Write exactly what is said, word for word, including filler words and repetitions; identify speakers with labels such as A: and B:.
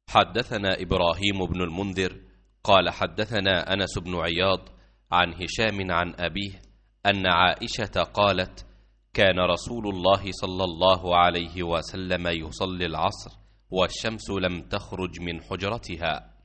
A: حدثنا إبراهيم بن المنذر قال حدثنا أنس بن عياض عن هشام عن أبيه أن عائشة قالت: كان رسول الله صلى الله عليه وسلم يصلي العصر والشمس لم تخرج من حجرتها،